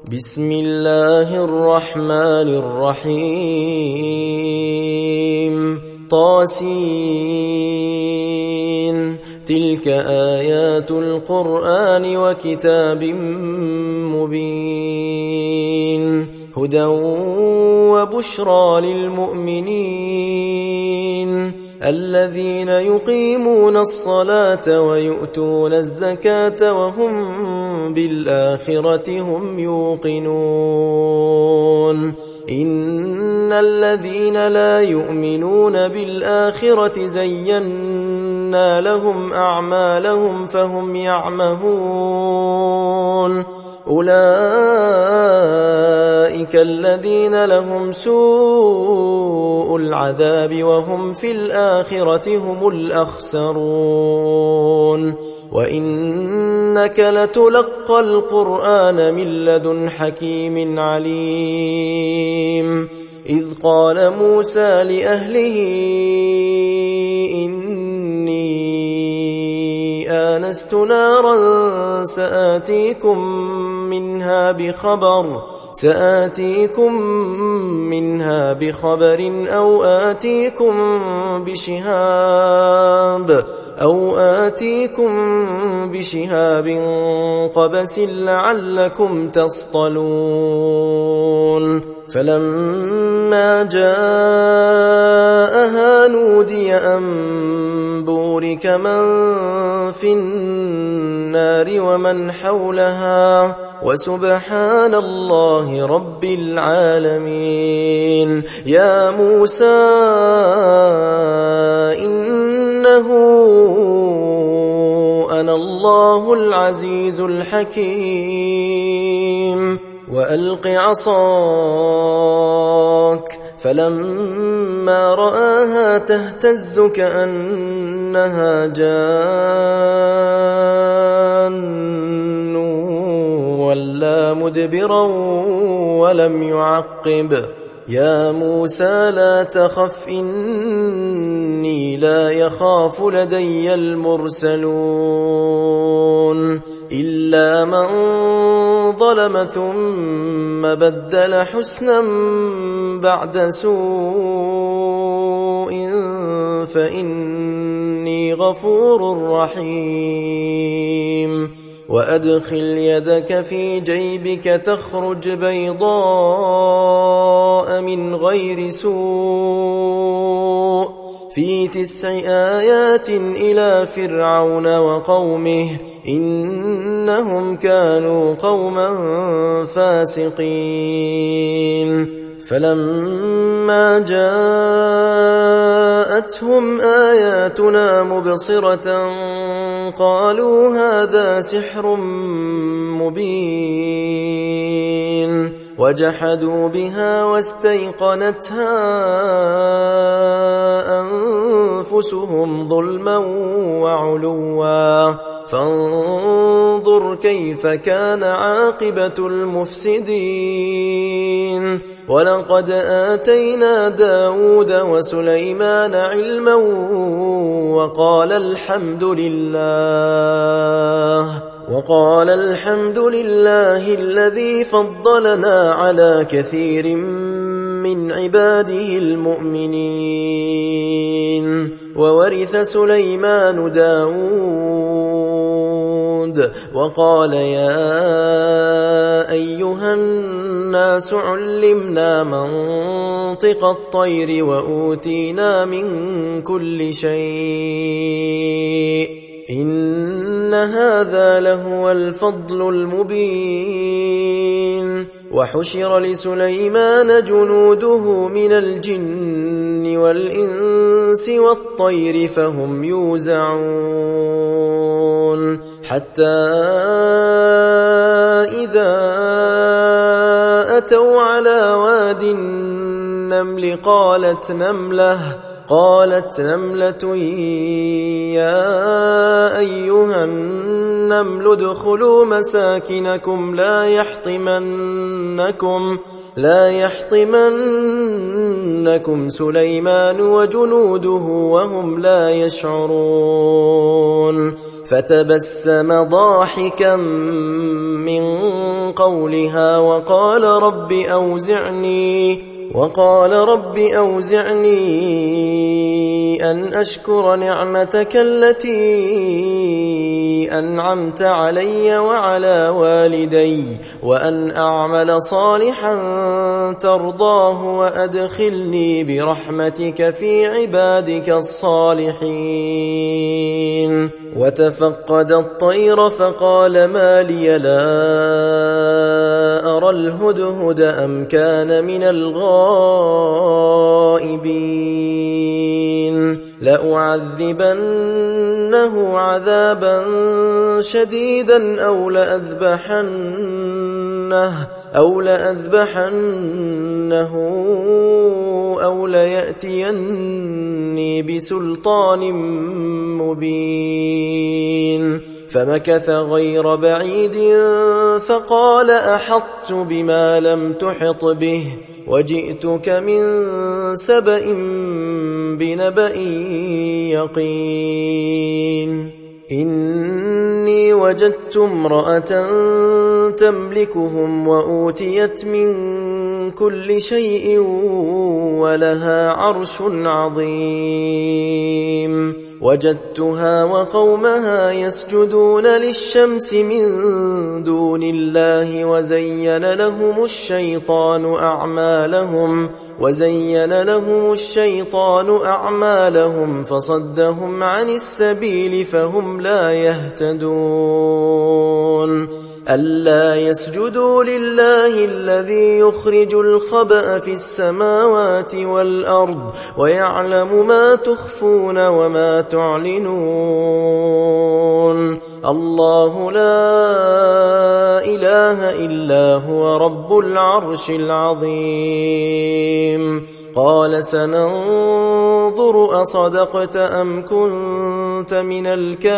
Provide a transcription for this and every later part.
بسم الله الرحمن الرحيم طاسين تلك آيات القرآن وكتاب مبين هدى وبشرى للمؤمنين الذين يقيمون الصلاة ويؤتون الزكاة وهم بالآخرة هم يوقنون إن الذين لا يؤمنون بالآخرة زينا لهم أعمالهم فهم يعمهون أولئك الذين لهم سوء العذاب وهم في الآخرة هم الأخسرون وإنك لتلقى القرآن من لدن حكيم عليم إذ قال موسى لأهله إني آنست نارا سآتيكم منها بخبر أو آتيكم بشهاب قبس لعلكم تصطلون فلما جاءها نودي أن بورك من في النار ومن حولها وسبحان الله رب العالمين يا موسى إنه أنا الله العزيز الحكيم وألق عصاك فلما رآها تهتز كأنها جان ولا مدبرا ولم يعقب يا موسى لا تخف إني لا يخاف لدي المرسلون إلا من ظلم ثم بدل حسنا بعد سوء فإني غفور رحيم وأدخل يدك في جيبك تخرج بيضاء من غير سوء في 9 آيات إلى فرعون وقومه إنهم كانوا قوما فاسقين فلما جاءتهم آياتنا مبصرة قالوا هذا سحر مبين وجحدوا بها واستيقنتها أنفسهم ظلما وعلوا فانظر كيف كان عاقبة المفسدين ولقد آتينا داود وسليمان علما وقال الحمد لله الذي فضلنا على كثير من عباده المؤمنين وورث سليمان داود وقال يا أيها الناس علمنا منطق الطير وأوتينا من كل شيء إن هذا لهو الفضل المبين وحشر لسليمان جنوده من الجن والإنس والطير فهم يوزعون حتى إذا أتوا على واد النمل قالت نملة يا أيها النمل ادخلوا مساكنكم لا يحطمنكم سليمان وجنوده وهم لا يشعرون فتبسم ضاحكا من قولها وقال رب أوزعني أن أشكر نعمتك التي أنعمت علي وعلى والدي وأن أعمل صالحا ترضاه وأدخلني برحمتك في عبادك الصالحين. وتفقد الطير فقال ما لي لا أرى الهدهد أم كان من الغائبين لأعذبنه عذابا شديدا أو لأذبحنه أو ليأتيني بسلطان مبين. فمكث غير بعيد فقال أحطت بما لم تحط به وجئتك من سبأ بنبأ يقين. إني وجدت امرأة تملكهم وأوتيت من كل شيء ولها عرش عظيم. وجدتها وقومها يسجدون للشمس من دون الله وزين لهم الشيطان أعمالهم فصدهم عن السبيل فهم لا يهتدون. ألا يسجدوا لله الذي يخرج الخبأ في السماوات والأرض ويعلم ما تخفون وما تعلنون. الله لا إله إلا هو رب العرش العظيم. قال سننظر أصدقت أم كنت من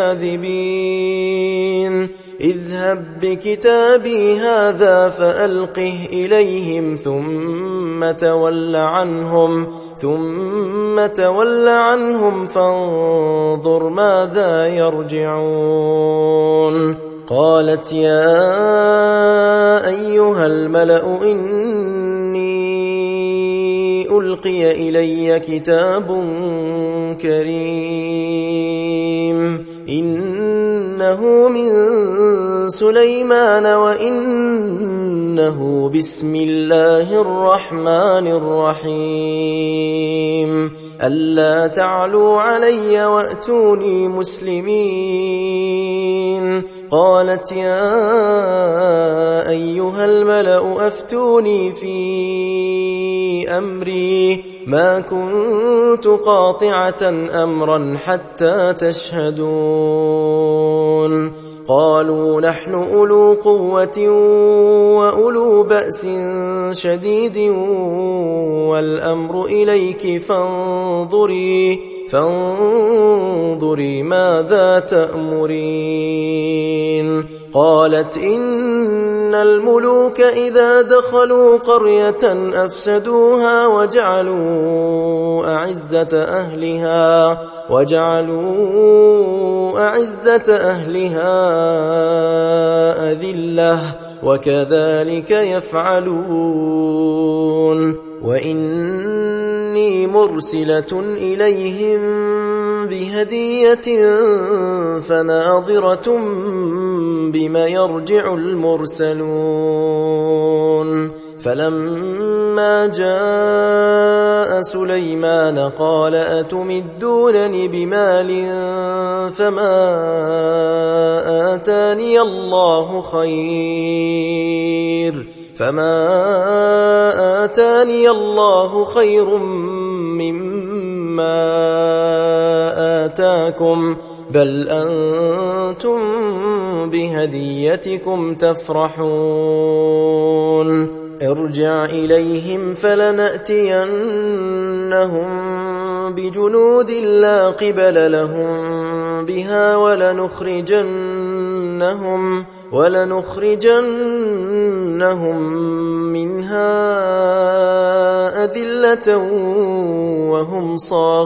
الكاذبين. اذهب بكتابي هذا فألقه إليهم ثم تول عنهم فانظر ماذا يرجعون. قالت يا أيها الملأ إني ألقي إلي كتاب كريم إنه من سليمان وإنه بسم الله الرحمن الرحيم. ألا تعلوا علي وأتوني مسلمين. قالت يا أيها الملأ أفتوني في أمري ما كنت قاطعة أمرا حتى تشهدون. قالوا نحن أولو قوة وأولو بأس شديد والأمر إليك فانظري ماذا تأمرين. قالت إن الملوك إذا دخلوا قرية أفسدوها وجعلوا أعزة أهلها أذلة وكذلك يفعلون. وإني مرسلة إليهم بهدية فناظرة بما يرجع المرسلون. فلما جاء سليمان قال أتمدونني بمال فما آتاني الله خير مما آتاكم بل أنتم بهديتكم تفرحون. ارجع ارجع إليهم فلنأتينهم بجنود لا قبل لهم بها ولنخرجنهم منها أذلة وهم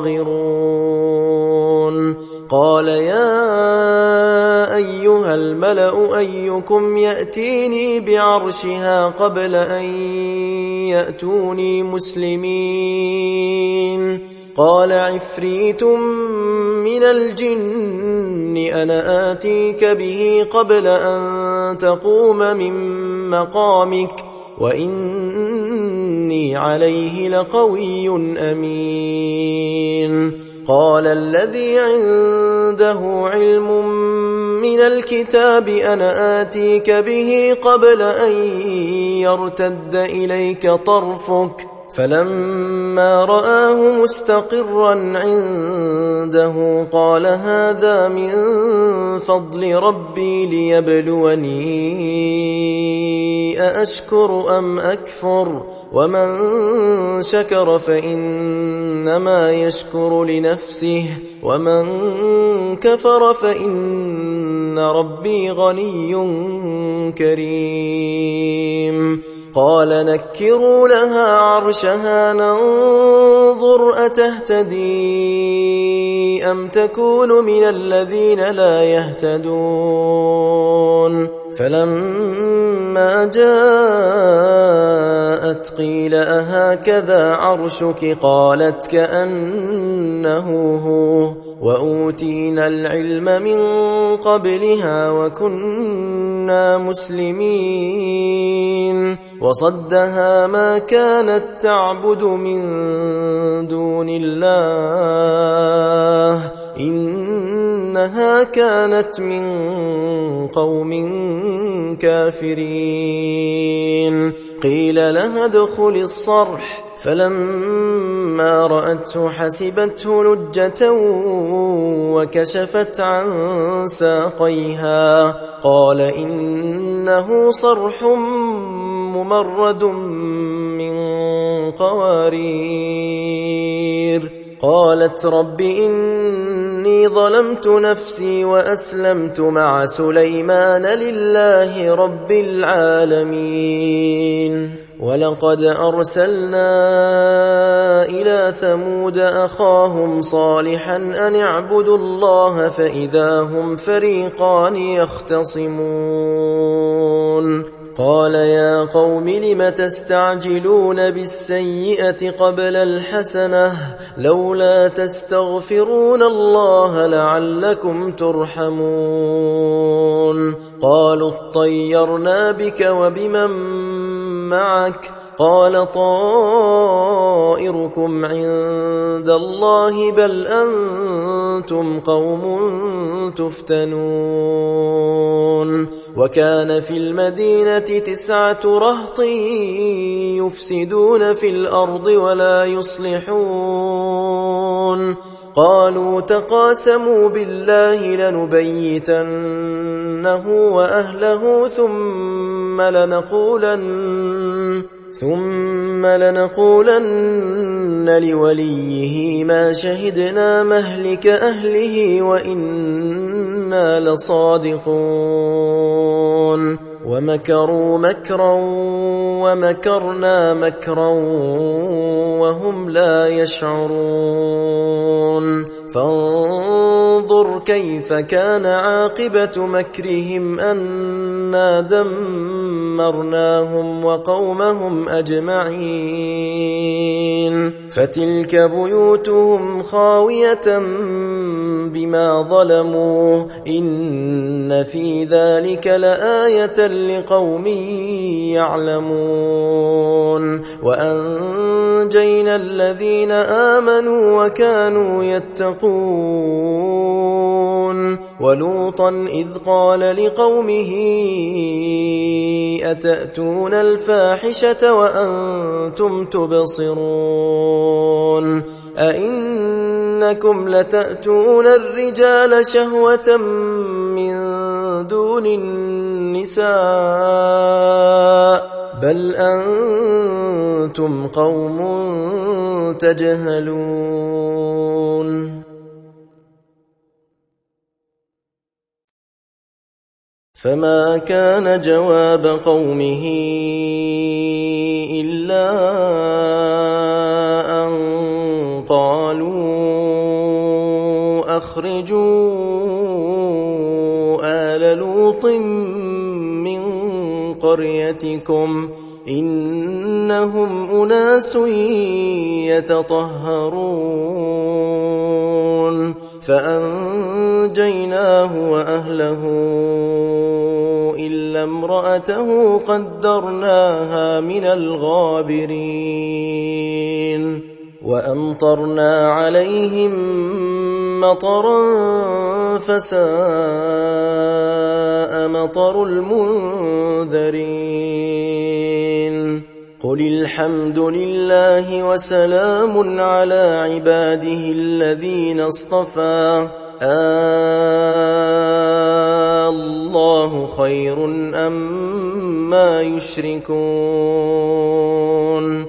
صاغرون قال يا أيها الملأ أيكم يأتيني بعرشها قبل أن يأتوني مسلمين قال عفريت من الجن أنا آتيك به قبل أن تقوم من مقامك وإني عليه لقوي أمين قال الذي عنده علم من الكتاب أنا آتيك به قبل أن يرتد إليك طرفك فلما رآه مستقرا عنده قال هذا من فضل ربي ليبلوني أأشكر أم أكفر ومن شكر فإنما يشكر لنفسه ومن كفر فإن ربي غني كريم قال نكروا لها عرشها ننظر أتهتدي أم تكون من الذين لا يهتدون فلما جاءت قيل أهكذا عرشك قالت كأنه هو وأوتينا العلم من قبلها وكنا مسلمين وصدها ما كانت تعبد من دون الله إنها كانت من قوم كافرين قيل لها ادخل الصرح فلما رأته حسبته لجة وكشفت عن ساقيها قال إنه صرح ممرد من قوارير قالت رب إني ظلمت نفسي وأسلمت مع سليمان لله رب العالمين ولقد أرسلنا إلى ثمود أخاهم صالحا أن اعبدوا الله فإذا هم فريقان يختصمون قال يا قوم لم تستعجلون بالسيئة قبل الحسنة لولا تستغفرون الله لعلكم ترحمون قالوا اطيرنا بك وبمن معك قال طائركم عند الله بل أنتم قوم تفتنون وكان في المدينة 9 رهط يفسدون في الأرض ولا يصلحون قالوا تقاسموا بالله لنبيتنه وأهله ثم لنقولن لوليه ما شهدنا مهلك أهله وإنا لصادقون ومكروا مكرا ومكرنا مكرا وهم لا يشعرون فانظر كيف كان عاقبة مكرهم أنا دمرناهم وقومهم أجمعين فتلك بيوتهم خاوية بما ظلموا إن في ذلك لآية لقوم يعلمون وأنجينا الذين آمنوا وكانوا يتقون ولوطا إذ قال لقومه أتأتون الفاحشة وأنتم تبصرون أئنكم لتأتون الرجال شهوة من دون النساء بل أنتم قوم تجهلون فما كان جواب قومه إلا أن قالوا أخرجوا آل لوط من قريتكم إنهم أناس يتطهرون فأنجيناه وأهله إلا امرأته قدرناها من الغابرين وأمطرنا عليهم مطرا فساء مطر المنذرين قل الحمد لله وسلام على عباده الذين اصطفى الله خير أما يشركون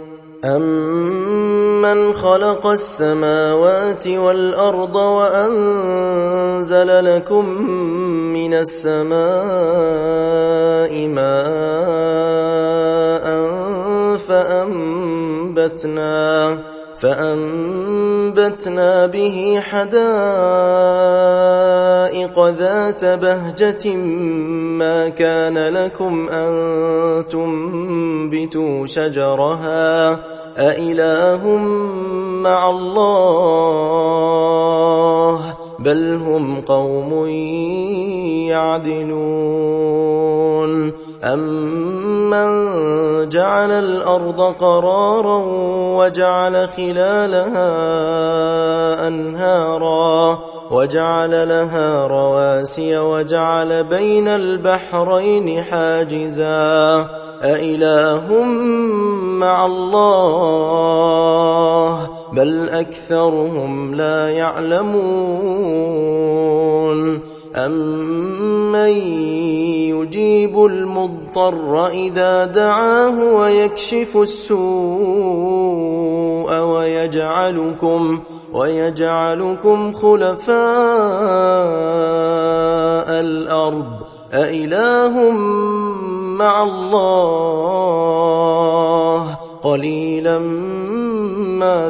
أمن خلق السماوات والأرض وأنزل لكم من السماء ماء فأنبتنا به حدائق ذات بهجة ما كان لكم أن تنبتوا شجرها أإله مع الله بل هم قوم يعدلون أمن جعل الأرض قرارا وجعل خلالها أنهارا وجعل لها رواسي وجعل بين البحرين حاجزا أإله مع الله بل أكثرهم لا يعلمون أمن يجيب المضطر إذا دعاه ويكشف السوء ويجعلكم خلفاء الأرض أإله مع الله قليلا ما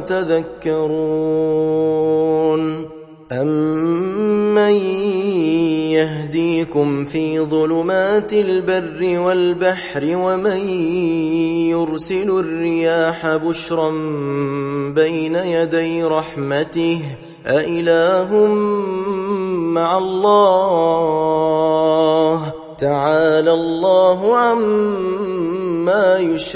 تذكرون أمن يهديكم في ظلمات البر والبحر ومن يرسل الرياح بشرا بين يدي رحمته أإله مع الله تعالى الله عما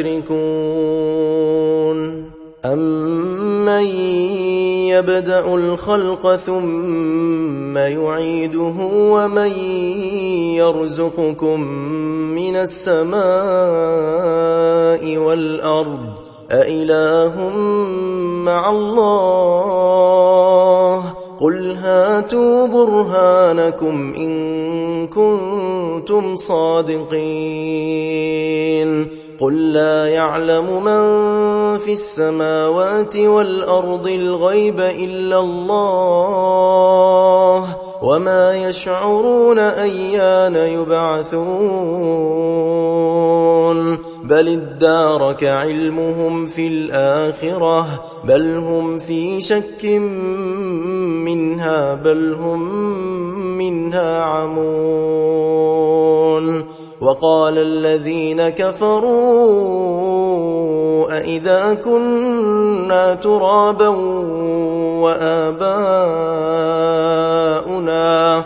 يشركون أمن يبدأ الخلق ثم يعيده ومن يرزقكم من السماء والأرض أإله مع الله قل هاتوا برهانكم إن كنتم صادقين قل لا يعلم من في السماوات والأرض الغيب إلا الله وما يشعرون أيان يبعثون بل ادارك علمهم في الآخرة بل هم في شك منها بل هم منها عمون وقال الذين كفروا أئذا كنا ترابا وآباؤنا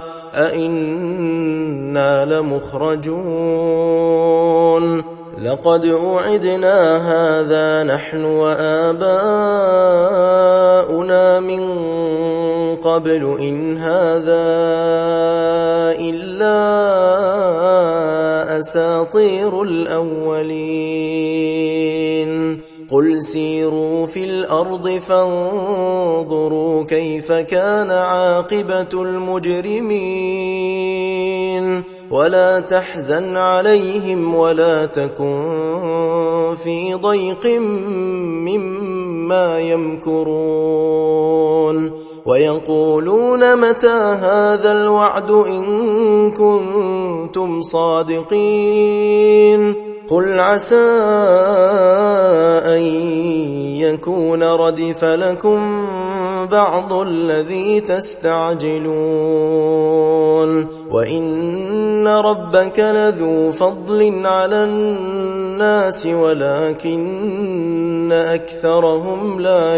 أئنا لمخرجون لقد وعدنا هذا نحن وآباؤنا من قبل إن هذا إلا أساطير الأولين قل سيروا في الأرض فانظروا كيف كان عاقبة المجرمين ولا تحزن عليهم ولا تكن في ضيق مما يمكرون ويقولون متى هذا الوعد إن كنتم صادقين قل عسى أن يكون ردف لكم بعض الذي تستعجلون وإن ربك لذو فضل على الناس ولكن أكثرهم لا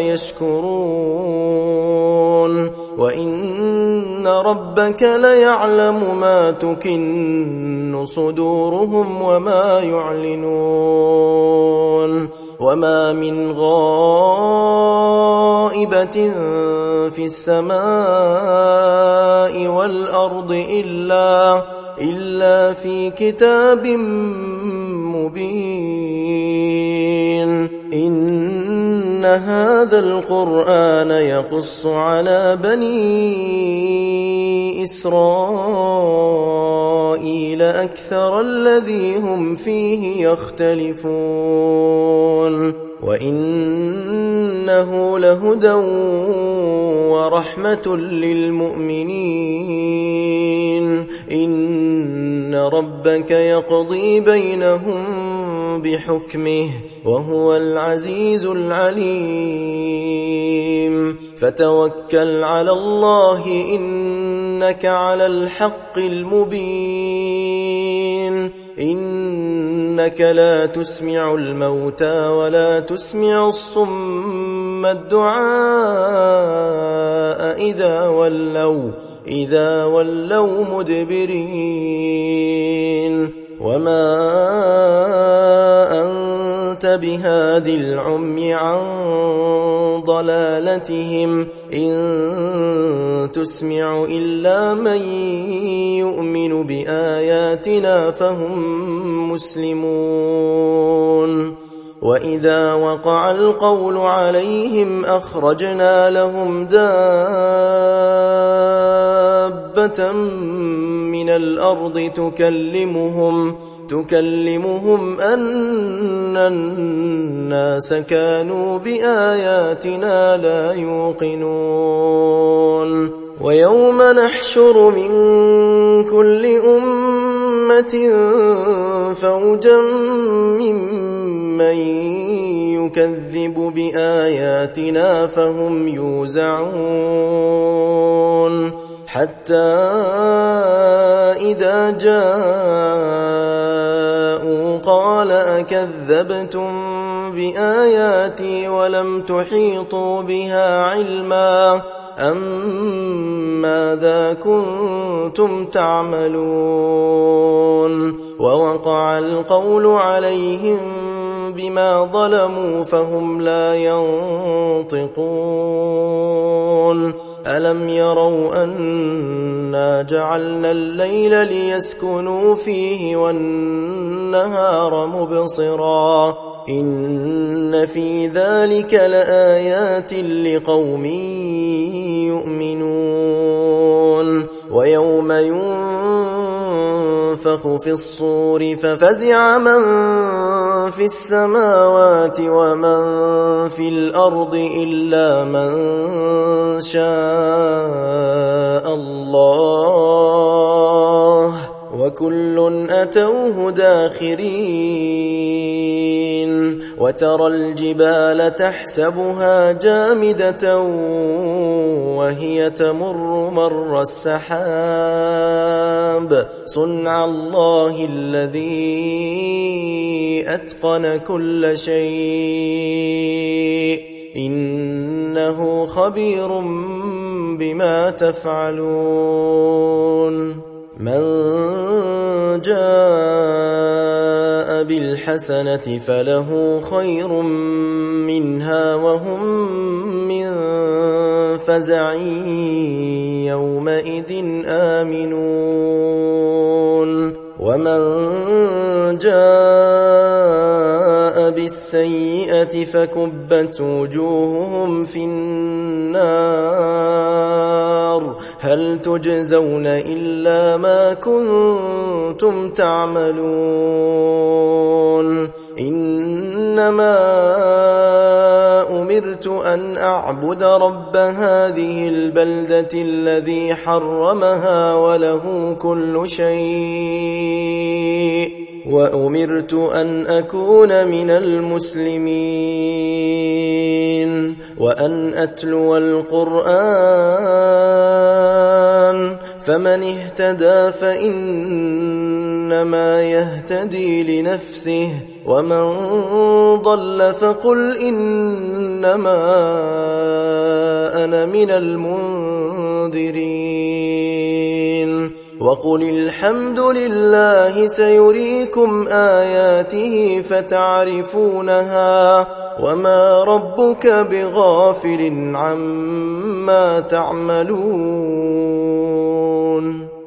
يشكرون وإن ربك ليعلم ما تكن صدورهم وما يعلنون وما من غائبة في السماء والأرض إلا في كتاب مبين إن هذا القرآن يقص على بني إسرائيل أكثر الذي هم فيه يختلفون وإنه لهدى ورحمة للمؤمنين إن ربك يقضي بينهم بحكمه وهو العزيز العليم فتوكل على الله إنك على الحق المبين إنك لا تسمع الموتى ولا تسمع الصم الدعاء إذا ولوا مدبرين وما أنت بهاد العمي عن ضلالتهم إن تسمع إلا من يؤمن بآياتنا فهم مسلمون وإذا وقع القول عليهم أخرجنا لهم دابة من الأرض تكلمهم أن الناس كانوا بآياتنا لا يوقنون ويوم نحشر من كل أمة فوجا ممن يكذب بآياتنا فهم يوزعون حتى إذا جاءوا قال أكذبتم بآياتي ولم تحيطوا بها علما أم ماذا كنتم تعملون ووقع القول عليهم بما ظلموا فهم لا ينطقون ألم يروا أنا جعلنا الليل ليسكنوا فيه والنهار مبصرا إن في ذلك لآيات لقوم يؤمنون ويوم ينفخ في الصور ففزع من في السماوات ومن في الأرض إلا من شاء الله وكل أتوه داخرين وترى الجبال تحسبها جامدة وهي تمر مر السحاب صنع الله الذي أتقن كل شيء إنه خبير بما تفعلون من جاء بالحسنة فله خير منها وهم من فزع يومئذ آمنون ومن جاء بالسيئة فكبت وجوههم في النار هل تجزون إلا ما كنتم تعملون إنما أمرت أن أعبد رب هذه البلدة الذي حرمها وله كل شيء وأمرت أن أكون من المسلمين وأن أتلو القرآن فمن اهتدى فإنما يهتدي لنفسه ومن ضل فقل إنما أنا من المنذرين وقل الحمد لله سيريكم آياته فتعرفونها وما ربك بغافل عما تعملون